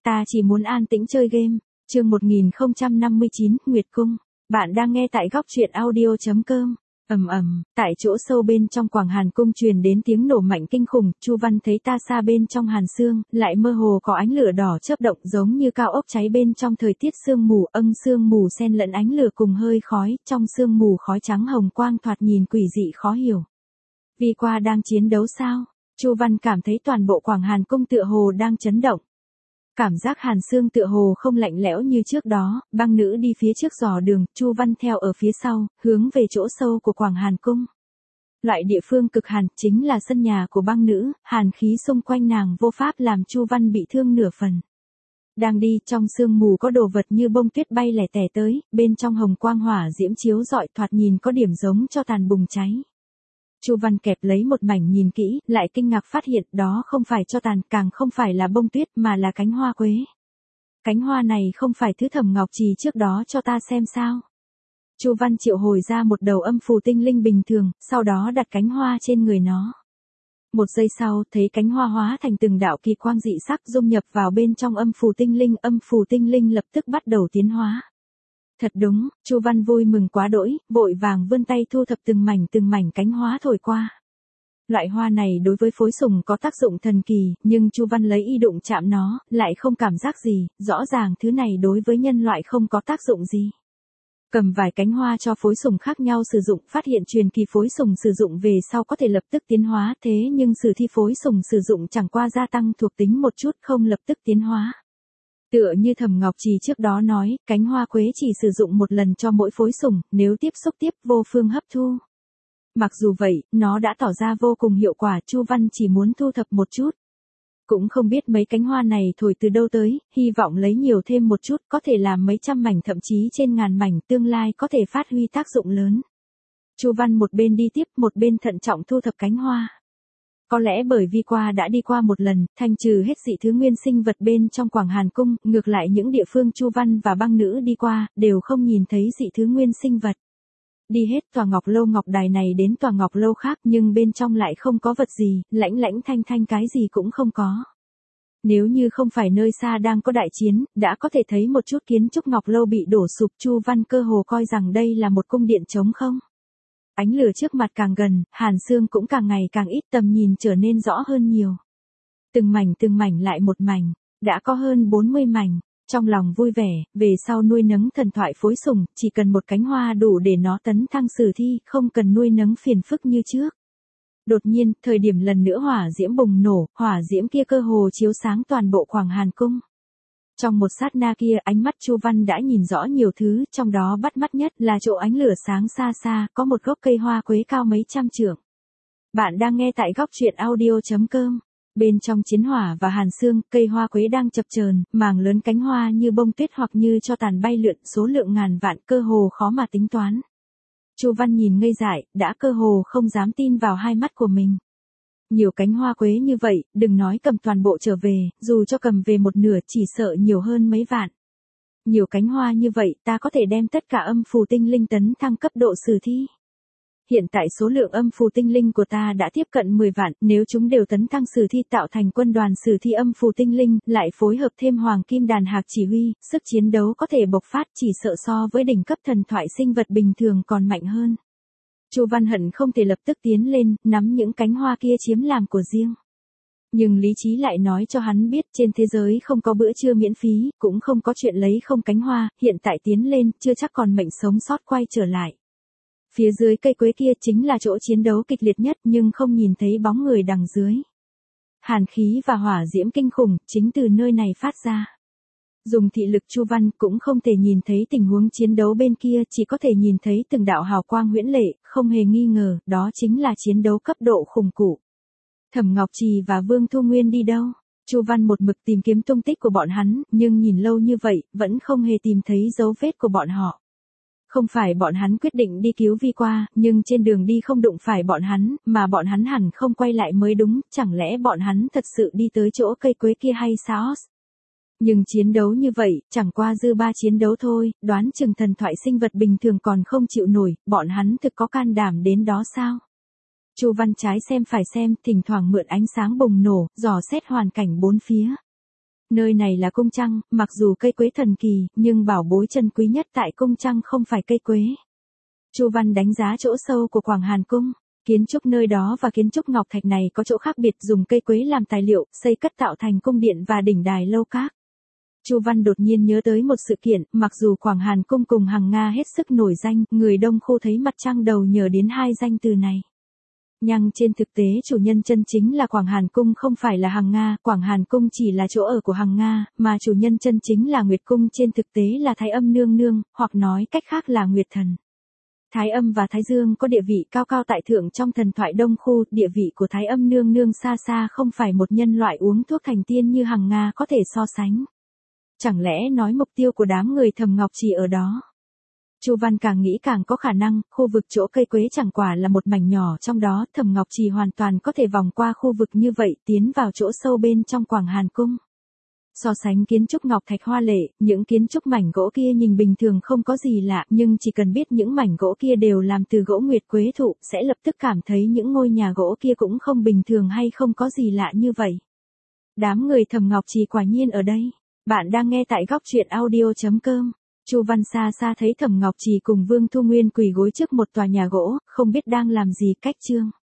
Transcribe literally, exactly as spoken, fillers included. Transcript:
ta chỉ muốn an tĩnh chơi game. Chương một nghìn không trăm năm mươi chín, Nguyệt Cung. Bạn đang nghe tại góc truyện audio chấm com. Ầm ầm, tại chỗ sâu bên trong Quảng Hàn Cung truyền đến tiếng nổ mạnh kinh khủng, Chu Văn thấy ta xa bên trong Hàn Xương, lại mơ hồ có ánh lửa đỏ chớp động giống như cao ốc cháy bên trong thời tiết sương mù, âng sương mù xen lẫn ánh lửa cùng hơi khói, trong sương mù khói trắng hồng quang thoạt nhìn quỷ dị khó hiểu. Vi Qua đang chiến đấu sao? Chu Văn cảm thấy toàn bộ Quảng Hàn Cung tựa hồ đang chấn động. Cảm giác Hàn Xương tựa hồ không lạnh lẽo như trước đó, băng nữ đi phía trước dò đường, Chu Văn theo ở phía sau, hướng về chỗ sâu của Quảng Hàn Cung. Loại địa phương cực hàn chính là sân nhà của băng nữ, hàn khí xung quanh nàng vô pháp làm Chu Văn bị thương nửa phần. Đang đi trong sương mù có đồ vật như bông tuyết bay lẻ tẻ tới, bên trong hồng quang hỏa diễm chiếu rọi thoạt nhìn có điểm giống cho tàn bùng cháy. Chu Văn kẹp lấy một mảnh nhìn kỹ, lại kinh ngạc phát hiện đó không phải cho tàn, càng không phải là bông tuyết mà là cánh hoa quế. Cánh hoa này không phải thứ Thẩm Ngọc Trì trước đó cho ta xem sao? Chu Văn triệu hồi ra một đầu âm phù tinh linh bình thường, sau đó đặt cánh hoa trên người nó. Một giây sau, thấy cánh hoa hóa thành từng đạo kỳ quang dị sắc dung nhập vào bên trong âm phù tinh linh, âm phù tinh linh lập tức bắt đầu tiến hóa. Thật đúng, Chu Văn vui mừng quá đỗi, vội vàng vươn tay thu thập từng mảnh từng mảnh cánh hoa thổi qua. Loại hoa này đối với phối sùng có tác dụng thần kỳ, nhưng Chu Văn lấy y đụng chạm nó, lại không cảm giác gì, rõ ràng thứ này đối với nhân loại không có tác dụng gì. Cầm vài cánh hoa cho phối sùng khác nhau sử dụng, phát hiện truyền kỳ phối sùng sử dụng về sau có thể lập tức tiến hóa, thế nhưng sử thi phối sùng sử dụng chẳng qua gia tăng thuộc tính một chút, không lập tức tiến hóa. Tựa như Thẩm Ngọc Trì trước đó nói, cánh hoa quế chỉ sử dụng một lần cho mỗi phối sùng, nếu tiếp xúc tiếp vô phương hấp thu. Mặc dù vậy, nó đã tỏ ra vô cùng hiệu quả, Chu Văn chỉ muốn thu thập một chút. Cũng không biết mấy cánh hoa này thổi từ đâu tới, hy vọng lấy nhiều thêm một chút, có thể làm mấy trăm mảnh thậm chí trên ngàn mảnh, tương lai có thể phát huy tác dụng lớn. Chu Văn một bên đi tiếp, một bên thận trọng thu thập cánh hoa. Có lẽ bởi Vi Qua đã đi qua một lần, thanh trừ hết dị thứ nguyên sinh vật bên trong Quảng Hàn Cung, ngược lại những địa phương Chu Văn và băng nữ đi qua, đều không nhìn thấy dị thứ nguyên sinh vật. Đi hết tòa Ngọc Lâu Ngọc Đài này đến tòa Ngọc Lâu khác nhưng bên trong lại không có vật gì, lãnh lãnh thanh thanh cái gì cũng không có. Nếu như không phải nơi xa đang có đại chiến, đã có thể thấy một chút kiến trúc Ngọc Lâu bị đổ sụp, Chu Văn cơ hồ coi rằng đây là một cung điện trống không. Ánh lửa trước mặt càng gần, Hàn Xương cũng càng ngày càng ít, tầm nhìn trở nên rõ hơn nhiều. Từng mảnh từng mảnh lại một mảnh, đã có hơn bốn mươi mảnh. Trong lòng vui vẻ, về sau nuôi nấng thần thoại phối sùng, chỉ cần một cánh hoa đủ để nó tấn thăng sử thi, không cần nuôi nấng phiền phức như trước. Đột nhiên, thời điểm lần nữa hỏa diễm bùng nổ, hỏa diễm kia cơ hồ chiếu sáng toàn bộ Quảng Hàn Cung. Trong một sát na kia, ánh mắt Chu Văn đã nhìn rõ nhiều thứ, trong đó bắt mắt nhất là chỗ ánh lửa sáng xa xa, có một gốc cây hoa quế cao mấy trăm trượng. Bạn đang nghe tại góc truyện audio chấm com. Bên trong chiến hỏa và Hàn Xương, cây hoa quế đang chập chờn, màng lớn cánh hoa như bông tuyết hoặc như cho tàn bay lượn, số lượng ngàn vạn, cơ hồ khó mà tính toán. Chu Văn nhìn ngây dại, đã cơ hồ không dám tin vào hai mắt của mình. Nhiều cánh hoa quế như vậy, đừng nói cầm toàn bộ trở về, dù cho cầm về một nửa chỉ sợ nhiều hơn mấy vạn. Nhiều cánh hoa như vậy, ta có thể đem tất cả âm phù tinh linh tấn thăng cấp độ sử thi. Hiện tại số lượng âm phù tinh linh của ta đã tiếp cận mười vạn, nếu chúng đều tấn thăng sử thi tạo thành quân đoàn sử thi âm phù tinh linh, lại phối hợp thêm hoàng kim đàn hạc chỉ huy, sức chiến đấu có thể bộc phát, chỉ sợ so với đỉnh cấp thần thoại sinh vật bình thường còn mạnh hơn. Chu Văn hận không thể lập tức tiến lên, nắm những cánh hoa kia chiếm làm của riêng. Nhưng lý trí lại nói cho hắn biết trên thế giới không có bữa trưa miễn phí, cũng không có chuyện lấy không cánh hoa, hiện tại tiến lên, chưa chắc còn mệnh sống sót quay trở lại. Phía dưới cây quế kia chính là chỗ chiến đấu kịch liệt nhất nhưng không nhìn thấy bóng người đằng dưới. Hàn khí và hỏa diễm kinh khủng chính từ nơi này phát ra. Dùng thị lực Chu Văn cũng không thể nhìn thấy tình huống chiến đấu bên kia, chỉ có thể nhìn thấy từng đạo hào quang huyễn lệ, không hề nghi ngờ, đó chính là chiến đấu cấp độ khủng cụ. Thẩm Ngọc Trì và Vương Thu Nguyên đi đâu? Chu Văn một mực tìm kiếm tung tích của bọn hắn, nhưng nhìn lâu như vậy, vẫn không hề tìm thấy dấu vết của bọn họ. Không phải bọn hắn quyết định đi cứu Vi Qua, nhưng trên đường đi không đụng phải bọn hắn, mà bọn hắn hẳn không quay lại mới đúng, chẳng lẽ bọn hắn thật sự đi tới chỗ cây quế kia hay sao? Nhưng chiến đấu như vậy, chẳng qua dư ba chiến đấu thôi, đoán chừng thần thoại sinh vật bình thường còn không chịu nổi, bọn hắn thực có can đảm đến đó sao? Chu Văn trái xem phải xem, thỉnh thoảng mượn ánh sáng bùng nổ, dò xét hoàn cảnh bốn phía. Nơi này là cung trăng, mặc dù cây quế thần kỳ, nhưng bảo bối chân quý nhất tại cung trăng không phải cây quế. Chu Văn đánh giá chỗ sâu của Quảng Hàn Cung. Kiến trúc nơi đó và kiến trúc ngọc thạch này có chỗ khác biệt, dùng cây quế làm tài liệu, xây cất tạo thành cung điện và đỉnh đài lâu các. Chu Văn đột nhiên nhớ tới một sự kiện, mặc dù Quảng Hàn Cung cùng Hằng Nga hết sức nổi danh, người Đông Khu thấy mặt trăng đầu nhờ đến hai danh từ này. Nhưng trên thực tế chủ nhân chân chính là Quảng Hàn Cung không phải là Hằng Nga, Quảng Hàn Cung chỉ là chỗ ở của Hằng Nga, mà chủ nhân chân chính là Nguyệt Cung, trên thực tế là Thái Âm Nương Nương, hoặc nói cách khác là Nguyệt Thần. Thái Âm và Thái Dương có địa vị cao cao tại thượng trong thần thoại Đông Khu, địa vị của Thái Âm Nương Nương xa xa không phải một nhân loại uống thuốc thành tiên như Hằng Nga có thể so sánh. Chẳng lẽ nói mục tiêu của đám người Thẩm Ngọc Trì ở đó? Chu Văn càng nghĩ càng có khả năng, khu vực chỗ cây quế chẳng quả là một mảnh nhỏ trong đó, Thẩm Ngọc Trì hoàn toàn có thể vòng qua khu vực như vậy, tiến vào chỗ sâu bên trong Quảng Hàn Cung. So sánh kiến trúc ngọc thạch hoa lệ, những kiến trúc mảnh gỗ kia nhìn bình thường không có gì lạ, nhưng chỉ cần biết những mảnh gỗ kia đều làm từ gỗ nguyệt quế thụ, sẽ lập tức cảm thấy những ngôi nhà gỗ kia cũng không bình thường hay không có gì lạ như vậy. Đám người Thẩm Ngọc Trì quả nhiên ở đây. Bạn đang nghe tại góc truyện audio chấm com. Chu Văn xa xa thấy Thẩm Ngọc Trì cùng Vương Thu Nguyên quỳ gối trước một tòa nhà gỗ, không biết đang làm gì, cách chương.